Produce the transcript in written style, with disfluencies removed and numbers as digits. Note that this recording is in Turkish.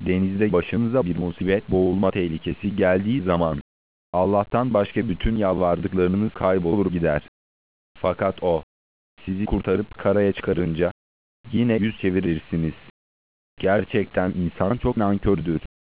Denizde başınıza bir musibet, boğulma tehlikesi geldiği zaman, Allah'tan başka bütün yalvardıklarınız kaybolur gider. Fakat O, sizi kurtarıp karaya çıkarınca, yine yüz çevirirsiniz. Gerçekten insan çok nankördür.